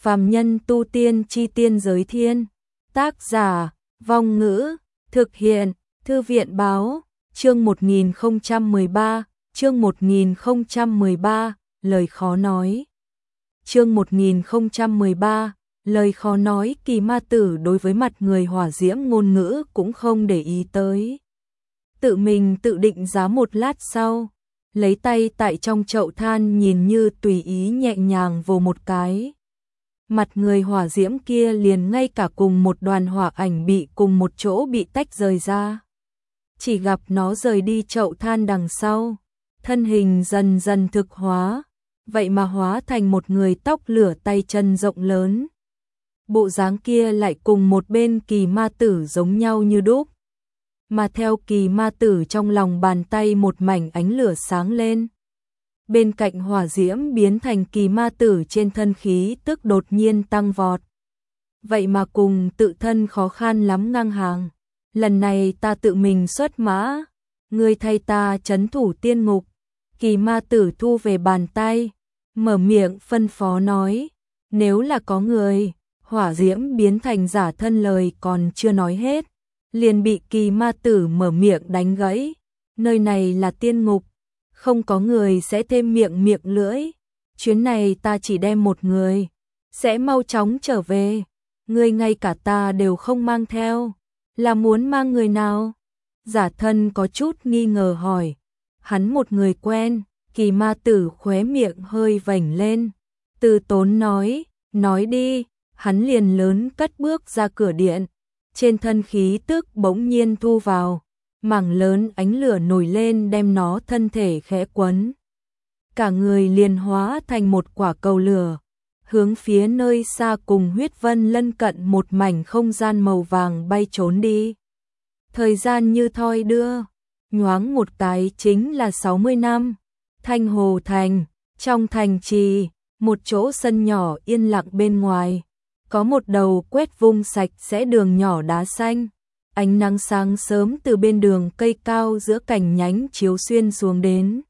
Phàm nhân tu tiên chi tiên giới thiên. Tác giả, Vong Ngữ, thực hiện, Thư viện báo, chương 1013, chương 1013, lời khó nói. Chương 1013, lời khó nói. Kỳ ma tử đối với mặt người hỏa diễm ngôn ngữ cũng không để ý tới. Tự mình tự định giá một lát sau, lấy tay tại trong chậu than nhìn như tùy ý nhẹ nhàng vồ một cái. Mặt người hỏa diễm kia liền ngay cả cùng một đoàn hỏa ảnh bị cùng một chỗ bị tách rời ra. Chỉ gặp nó rời đi chậu than đằng sau, thân hình dần dần thực hóa, vậy mà hóa thành một người tóc lửa tay chân rộng lớn. Bộ dáng kia lại cùng một bên kỳ ma tử giống nhau như đúc. Mà theo kỳ ma tử trong lòng bàn tay một mảnh ánh lửa sáng lên. Bên cạnh hỏa diễm biến thành kỳ ma tử trên thân khí tức đột nhiên tăng vọt. Vậy mà cùng tự thân khó khăn lắm ngang hàng. Lần này ta tự mình xuất mã, ngươi thay ta trấn thủ tiên ngục. Kỳ ma tử thu về bàn tay, mở miệng phân phó nói, nếu là có người. Hỏa diễm biến thành giả thân lời còn chưa nói hết, liền bị kỳ ma tử mở miệng đánh gãy. Nơi này là tiên ngục, không có người sẽ thêm miệng lưỡi. Chuyến này ta chỉ đem một người, sẽ mau chóng trở về. Ngươi ngay cả ta đều không mang theo, là muốn mang người nào? Giả thân có chút nghi ngờ hỏi. Hắn một người quen. Kỳ ma tử khóe miệng hơi vểnh lên, từ tốn nói đi. Hắn liền lớn cất bước ra cửa điện, trên thân khí tức bỗng nhiên thu vào, mảng lớn ánh lửa nổi lên đem nó thân thể khẽ quấn. Cả người liền hóa thành một quả cầu lửa, hướng phía nơi xa cùng huyết vân lân cận một mảnh không gian màu vàng bay trốn đi. Thời gian như thoi đưa, nhoáng một cái chính là 60 năm. Thanh Hồ Thành, trong thành trì, một chỗ sân nhỏ yên lặng bên ngoài. Có một đầu quét vung sạch sẽ đường nhỏ đá xanh. Ánh nắng sáng sớm từ bên đường cây cao giữa cành nhánh chiếu xuyên xuống đến.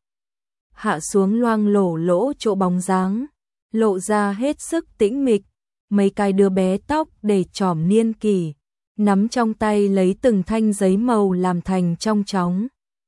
Hạ xuống loang lỗ chỗ bóng dáng, lộ ra hết sức tĩnh mịch. Mấy cái đứa bé tóc để chỏm niên kỷ, nắm trong tay lấy từng thanh giấy màu làm thành trong chóng.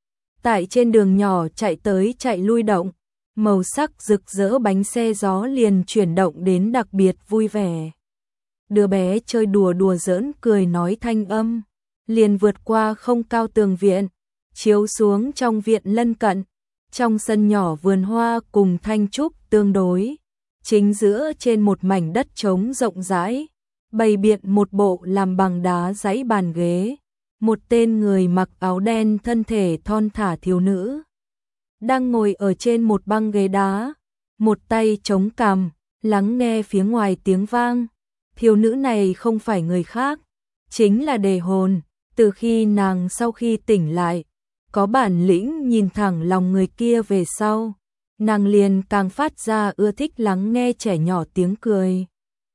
Tại trên đường nhỏ chạy tới chạy lui động, màu sắc rực rỡ bánh xe gió liền chuyển động đến đặc biệt vui vẻ. Đứa bé chơi đùa giỡn cười nói thanh âm, liền vượt qua không cao tường viện, chiếu xuống trong viện lân cận. Trong sân nhỏ vườn hoa cùng thanh trúc tương đối, chính giữa trên một mảnh đất trống rộng rãi, bày biện một bộ làm bằng đá giấy bàn ghế. Một tên người mặc áo đen thân thể thon thả thiếu nữ đang ngồi ở trên một băng ghế đá, một tay chống cằm, lắng nghe phía ngoài tiếng vang. Thiếu nữ này không phải người khác, chính là Đề Hồn. Từ khi nàng sau khi tỉnh lại, có bản lĩnh nhìn thẳng lòng người kia về sau, nàng liền càng phát ra ưa thích lắng nghe trẻ nhỏ tiếng cười.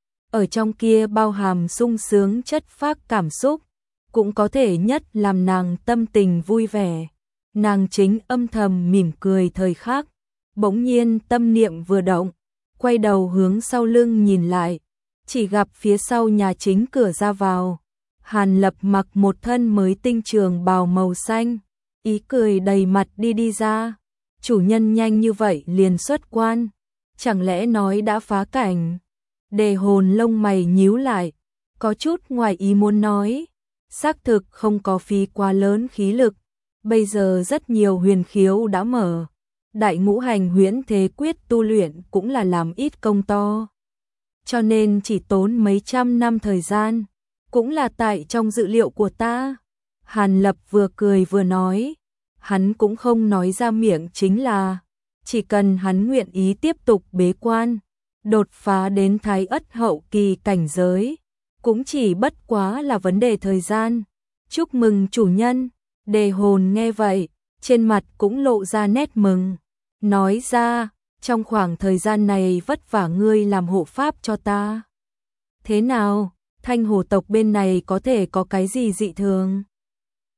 Ở trong kia bao hàm sung sướng chất phác cảm xúc, cũng có thể nhất làm nàng tâm tình vui vẻ. Nàng chính âm thầm mỉm cười thời khắc, bỗng nhiên tâm niệm vừa động, quay đầu hướng sau lưng nhìn lại, chỉ gặp phía sau nhà chính cửa ra vào, Hàn Lập mặc một thân mới tinh trường bào màu xanh, ý cười đầy mặt đi ra. Chủ nhân nhanh như vậy liền xuất quan, chẳng lẽ nói đã phá cảnh? Đề Hồn lông mày nhíu lại, có chút ngoài ý muốn nói, xác thực không có phí quá lớn khí lực, bây giờ rất nhiều huyền khiếu đã mở, đại ngũ hành huyễn thế quyết tu luyện cũng là làm ít công to, cho nên chỉ tốn mấy trăm năm thời gian, cũng là tại trong dự liệu của ta. Hàn Lập vừa cười vừa nói, hắn cũng không nói ra miệng, chính là chỉ cần hắn nguyện ý tiếp tục bế quan, đột phá đến thái ất hậu kỳ cảnh giới, cũng chỉ bất quá là vấn đề thời gian. Chúc mừng chủ nhân. Đề Hồn nghe vậy, trên mặt cũng lộ ra nét mừng, nói ra, trong khoảng thời gian này vất vả ngươi làm hộ pháp cho ta. Thế nào, Thanh Hồ tộc bên này có thể có cái gì dị thường?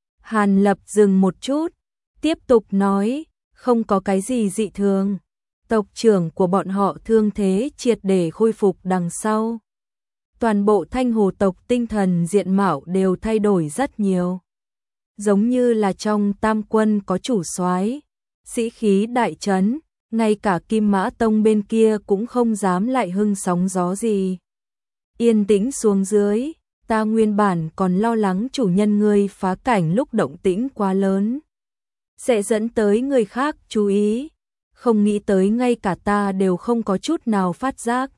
Hàn Lập dừng một chút, tiếp tục nói, không có cái gì dị thường. tộc trưởng của bọn họ thương thế triệt để khôi phục đằng sau. Toàn bộ Thanh Hồ tộc tinh thần diện mạo đều thay đổi rất nhiều. Giống như là trong Tam Quân có chủ soái, sĩ khí đại trấn, ngay cả Kim Mã Tông bên kia cũng không dám lại hưng sóng gió gì. Yên tĩnh xuống dưới, ta nguyên bản còn lo lắng chủ nhân ngươi phá cảnh lúc động tĩnh quá lớn sẽ dẫn tới người khác chú ý, không nghĩ tới ngay cả ta đều không có chút nào phát giác.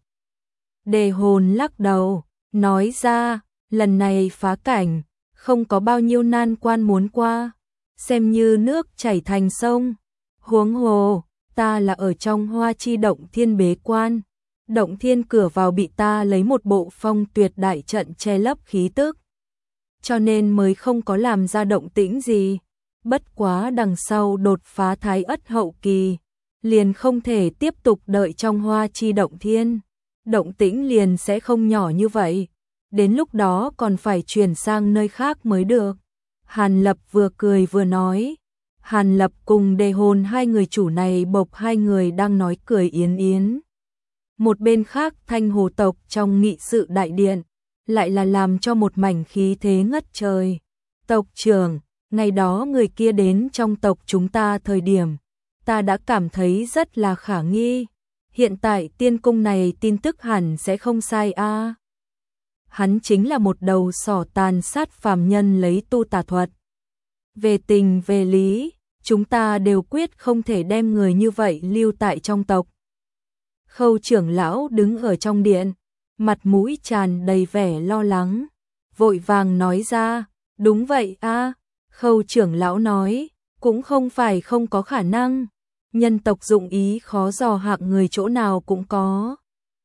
Đề Hồn lắc đầu, nói ra, lần này phá cảnh, không có bao nhiêu nan quan muốn qua, xem như nước chảy thành sông. Huống hồ, ta là ở trong Hoa Chi Động Thiên bế quan, Động Thiên cửa vào bị ta lấy một bộ phong tuyệt đại trận che lấp khí tức, cho nên mới không có làm ra động tĩnh gì. Bất quá đằng sau đột phá Thái Ất hậu kỳ, liền không thể tiếp tục đợi trong Hoa Chi Động Thiên, động tĩnh liền sẽ không nhỏ như vậy, đến lúc đó còn phải chuyển sang nơi khác mới được. Hàn Lập vừa cười vừa nói. Hàn Lập cùng Đề Hồn hai người chủ này bộc hai người đang nói cười yến yến. Một bên khác Thanh Hồ tộc trong nghị sự đại điện, lại là làm cho một mảnh khí thế ngất trời. Tộc trưởng, ngày đó người kia đến trong tộc chúng ta thời điểm, ta đã cảm thấy rất là khả nghi. Hiện tại tiên cung này tin tức hẳn sẽ không sai a. Hắn chính là một đầu sỏ tàn sát phàm nhân lấy tu tà thuật. Về tình về lý, chúng ta đều quyết không thể đem người như vậy lưu tại trong tộc. Khâu trưởng lão đứng ở trong điện, mặt mũi tràn đầy vẻ lo lắng, vội vàng nói ra, đúng vậy a. Khâu trưởng lão nói, cũng không phải không có khả năng, nhân tộc dụng ý khó dò hạng người chỗ nào cũng có.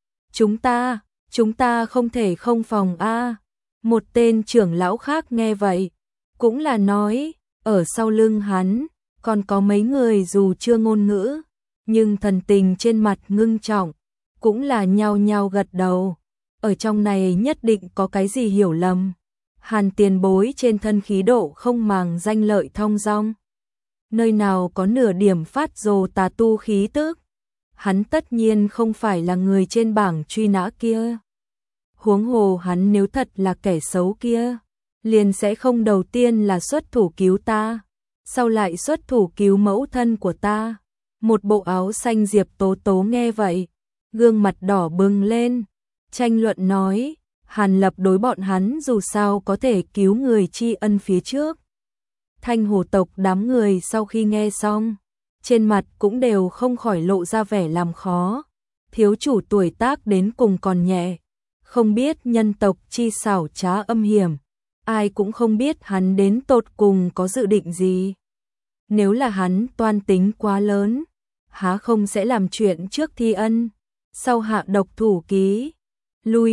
Chúng ta không thể không phòng a. Một tên trưởng lão khác nghe vậy, cũng là nói, ở sau lưng hắn, còn có mấy người dù chưa ngôn ngữ, nhưng thần tình trên mặt ngưng trọng, cũng là nhao nhao gật đầu. Ở trong này nhất định có cái gì hiểu lầm. Hàn tiền bối trên thân khí độ không màng danh lợi thong dong, nơi nào có nửa điểm phát rồ tà tu khí tức. Hắn tất nhiên không phải là người trên bảng truy nã kia. Huống hồ hắn nếu thật là kẻ xấu kia, liền sẽ không đầu tiên là xuất thủ cứu ta, sau lại xuất thủ cứu mẫu thân của ta. Một bộ áo xanh Diệp Tố Tố nghe vậy, gương mặt đỏ bừng lên, tranh luận nói, Hàn Lập đối bọn hắn dù sao có thể cứu người tri ân phía trước. Thanh Hồ tộc đám người sau khi nghe xong, trên mặt cũng đều không khỏi lộ ra vẻ làm khó. Thiếu chủ tuổi tác đến cùng còn nhẹ, không biết nhân tộc chi xảo trá âm hiểm, ai cũng không biết hắn đến tột cùng có dự định gì. Nếu là hắn toan tính quá lớn, há không sẽ làm chuyện trước thi ân, sau hạ độc thủ ký. Lui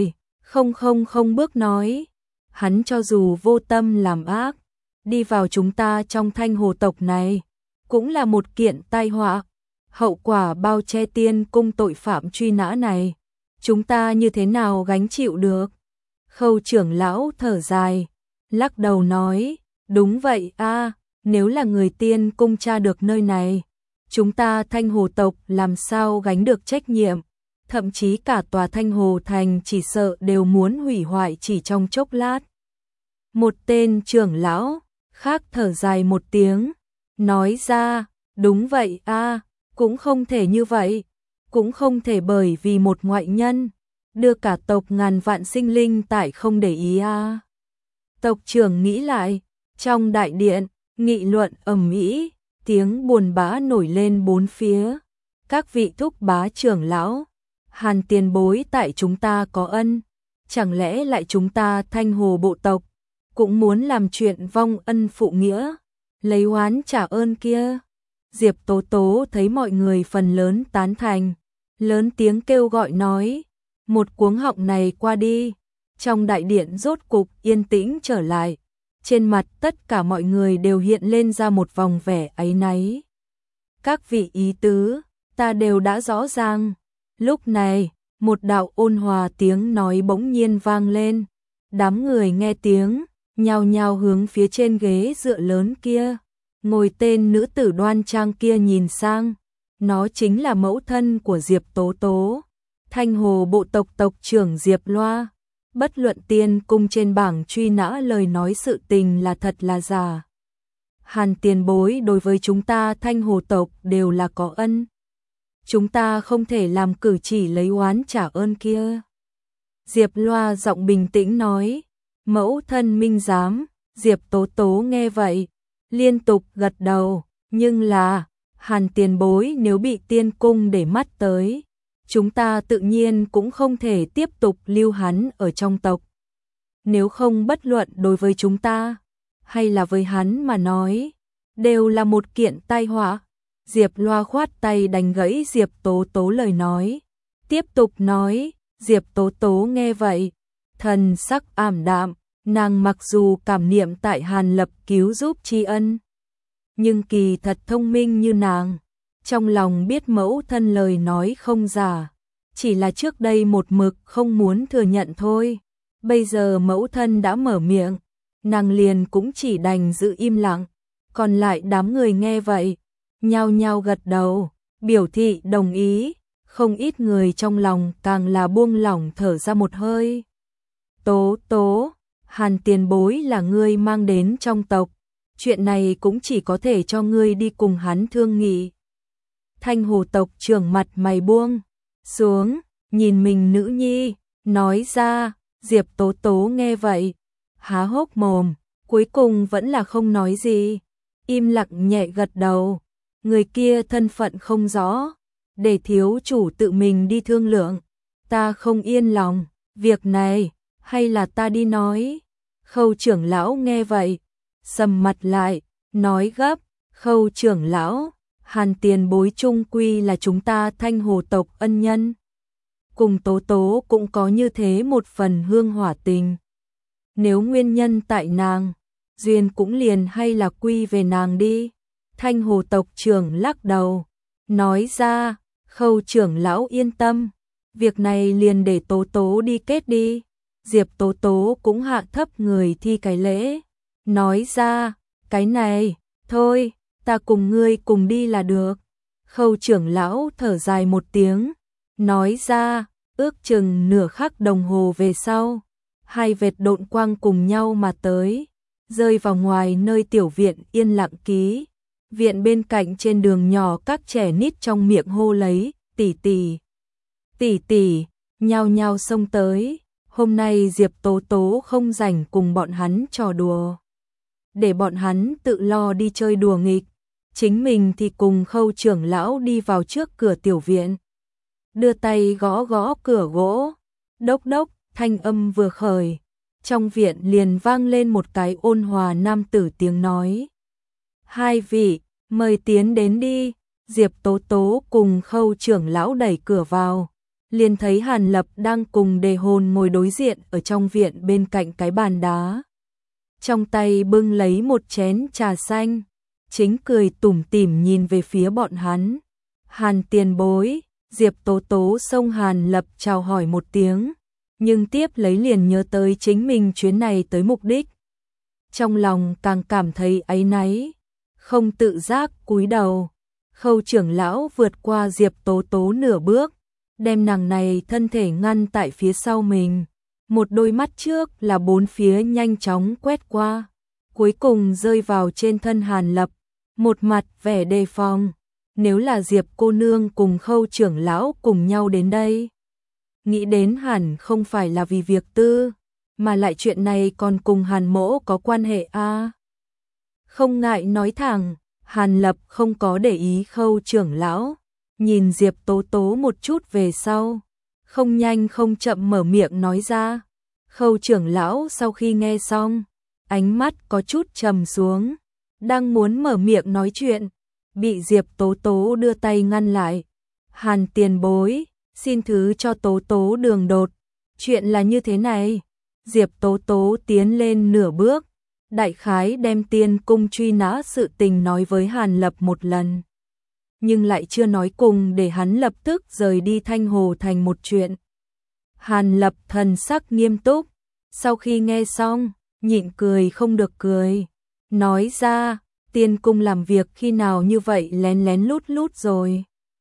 10,000 bước nói, hắn cho dù vô tâm làm ác, đi vào chúng ta trong Thanh Hồ tộc này, cũng là một kiện tai họa. Hậu quả bao che tiên cung tội phạm truy nã này, chúng ta như thế nào gánh chịu được? Khâu trưởng lão thở dài, lắc đầu nói, đúng vậy a, nếu là người tiên cung tra được nơi này, chúng ta Thanh Hồ tộc làm sao gánh được trách nhiệm, thậm chí cả tòa Thanh Hồ thành chỉ sợ đều muốn hủy hoại chỉ trong chốc lát. Một tên trưởng lão khác thở dài một tiếng, nói ra, đúng vậy a, cũng không thể như vậy, cũng không thể bởi vì một ngoại nhân đưa cả tộc ngàn vạn sinh linh tại không để ý a. Tộc trưởng nghĩ lại, trong đại điện, nghị luận ầm ĩ, tiếng buồn bã nổi lên bốn phía. Các vị thúc bá trưởng lão, Hàn tiền bối tại chúng ta có ân, chẳng lẽ lại chúng ta Thanh Hồ bộ tộc cũng muốn làm chuyện vong ân phụ nghĩa, lấy oán trả ơn kia? Diệp Tố Tố thấy mọi người phần lớn tán thành, lớn tiếng kêu gọi nói, một cuống họng này qua đi, trong đại điện rốt cục yên tĩnh trở lại, trên mặt tất cả mọi người đều hiện lên ra một vòng vẻ áy náy. Các vị ý tứ, ta đều đã rõ ràng. Lúc này, một đạo ôn hòa tiếng nói bỗng nhiên vang lên, đám người nghe tiếng, nhao nhao hướng phía trên ghế dựa lớn kia, ngồi tên nữ tử đoan trang kia nhìn sang, nó chính là mẫu thân của Diệp Tố Tố, Thanh Hồ bộ tộc tộc trưởng Diệp Loa. Bất luận tiên cung trên bảng truy nã lời nói sự tình là thật là giả. Hàn tiền bối đối với chúng ta Thanh Hồ tộc đều là có ân. Chúng ta không thể làm cử chỉ lấy oán trả ơn kia. Diệp Loa giọng bình tĩnh nói, mẫu thân minh giám. Diệp Tố Tố nghe vậy, liên tục gật đầu, nhưng là, Hàn tiền bối nếu bị tiên cung để mắt tới, chúng ta tự nhiên cũng không thể tiếp tục lưu hắn ở trong tộc. Nếu không bất luận đối với chúng ta, hay là với hắn mà nói, đều là một kiện tai họa. Diệp Loa khoát tay đánh gãy Diệp Tố Tố lời nói, tiếp tục nói, Diệp Tố Tố nghe vậy, thần sắc ảm đạm, nàng mặc dù cảm niệm tại Hàn Lập cứu giúp tri ân, nhưng kỳ thật thông minh như nàng, trong lòng biết mẫu thân lời nói không giả, chỉ là trước đây một mực không muốn thừa nhận thôi. Bây giờ mẫu thân đã mở miệng, nàng liền cũng chỉ đành giữ im lặng, còn lại đám người nghe vậy, nhao nhao gật đầu, biểu thị đồng ý, không ít người trong lòng càng là buông lỏng thở ra một hơi. Tố Tố, Hàn tiền bối là ngươi mang đến trong tộc, chuyện này cũng chỉ có thể cho ngươi đi cùng hắn thương nghị. Thanh Hồ tộc trưởng mặt mày buông xuống, nhìn mình nữ nhi, nói ra. Diệp Tố Tố nghe vậy, há hốc mồm, cuối cùng vẫn là không nói gì, im lặng nhẹ gật đầu. Người kia thân phận không rõ, để thiếu chủ tự mình đi thương lượng, ta không yên lòng, việc này, hay là ta đi nói. Khâu trưởng lão nghe vậy, sầm mặt lại, nói gấp, Khâu trưởng lão, Hàn tiền bối chung quy là chúng ta Thanh Hồ tộc ân nhân. Cùng Tố Tố cũng có như thế một phần hương hỏa tình. Nếu nguyên nhân tại nàng, duyên cũng liền hay là quy về nàng đi. Thanh Hồ tộc trưởng lắc đầu, nói ra, Khâu trưởng lão yên tâm, việc này liền để Tố Tố đi kết đi. Diệp Tố Tố cũng hạ thấp người thi cái lễ, nói ra, cái này, thôi, ta cùng ngươi cùng đi là được. Khâu trưởng lão thở dài một tiếng, nói ra, ước chừng nửa khắc đồng hồ về sau, hai vệt độn quang cùng nhau mà tới, rơi vào ngoài nơi tiểu viện yên lặng ký. Viện bên cạnh trên đường nhỏ các trẻ nít trong miệng hô lấy, tỷ tỷ, tỷ tỷ, nhao nhao xông tới. Hôm nay Diệp Tố Tố không rảnh cùng bọn hắn trò đùa, để bọn hắn tự lo đi chơi đùa nghịch, chính mình thì cùng Khâu trưởng lão đi vào trước cửa tiểu viện, đưa tay gõ gõ cửa gỗ, đốc đốc, thanh âm vừa khởi, trong viện liền vang lên một cái ôn hòa nam tử tiếng nói. Hai vị, mời tiến đến đi. Diệp Tố Tố cùng Khâu trưởng lão đẩy cửa vào, liền thấy Hàn Lập đang cùng Đề Hồn ngồi đối diện ở trong viện bên cạnh cái bàn đá. Trong tay bưng lấy một chén trà xanh, chính cười tủm tỉm nhìn về phía bọn hắn. Hàn tiền bối, Diệp Tố Tố xông Hàn Lập chào hỏi một tiếng, nhưng tiếp lấy liền nhớ tới chính mình chuyến này tới mục đích. Trong lòng càng cảm thấy áy náy, không tự giác cúi đầu. Khâu trưởng lão vượt qua Diệp Tố Tố nửa bước, đem nàng này thân thể ngăn tại phía sau mình. Một đôi mắt trước là bốn phía nhanh chóng quét qua, cuối cùng rơi vào trên thân Hàn Lập, một mặt vẻ đề phòng. Nếu là Diệp cô nương cùng Khâu trưởng lão cùng nhau đến đây, nghĩ đến hẳn không phải là vì việc tư, mà lại chuyện này còn cùng Hàn mỗ có quan hệ a. Không ngại nói thẳng, Hàn Lập không có để ý Khâu trưởng lão, nhìn Diệp Tố Tố một chút về sau, không nhanh không chậm mở miệng nói ra. Khâu trưởng lão sau khi nghe xong, ánh mắt có chút trầm xuống, đang muốn mở miệng nói chuyện, bị Diệp Tố Tố đưa tay ngăn lại. Hàn tiền bối, xin thứ cho Tố Tố đường đột, chuyện là như thế này. Diệp Tố Tố tiến lên nửa bước, đại khái đem tiên cung truy nã sự tình nói với Hàn Lập một lần, nhưng lại chưa nói cùng để hắn lập tức rời đi Thanh Hồ thành một chuyện. Hàn Lập thần sắc nghiêm túc, sau khi nghe xong, nhịn cười không được cười, nói ra, tiên cung làm việc khi nào như vậy lén lén lút lút rồi.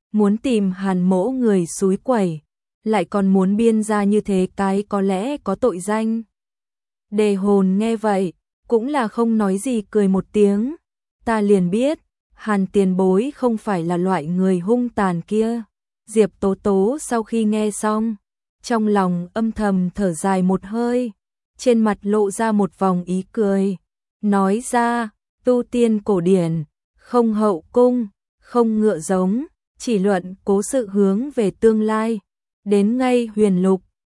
muốn tìm Hàn Mỗ người xúi quẩy, lại còn muốn biên ra như thế cái có lẽ có tội danh. Đề Hồn nghe vậy, cũng là không nói gì cười một tiếng, ta liền biết, Hàn tiền bối không phải là loại người hung tàn kia. Diệp Tố Tố sau khi nghe xong, trong lòng âm thầm thở dài một hơi, trên mặt lộ ra một vòng ý cười, nói ra, tu tiên cổ điển, không hậu cung, không ngựa giống, chỉ luận cố sự hướng về tương lai, đến ngay huyền lục,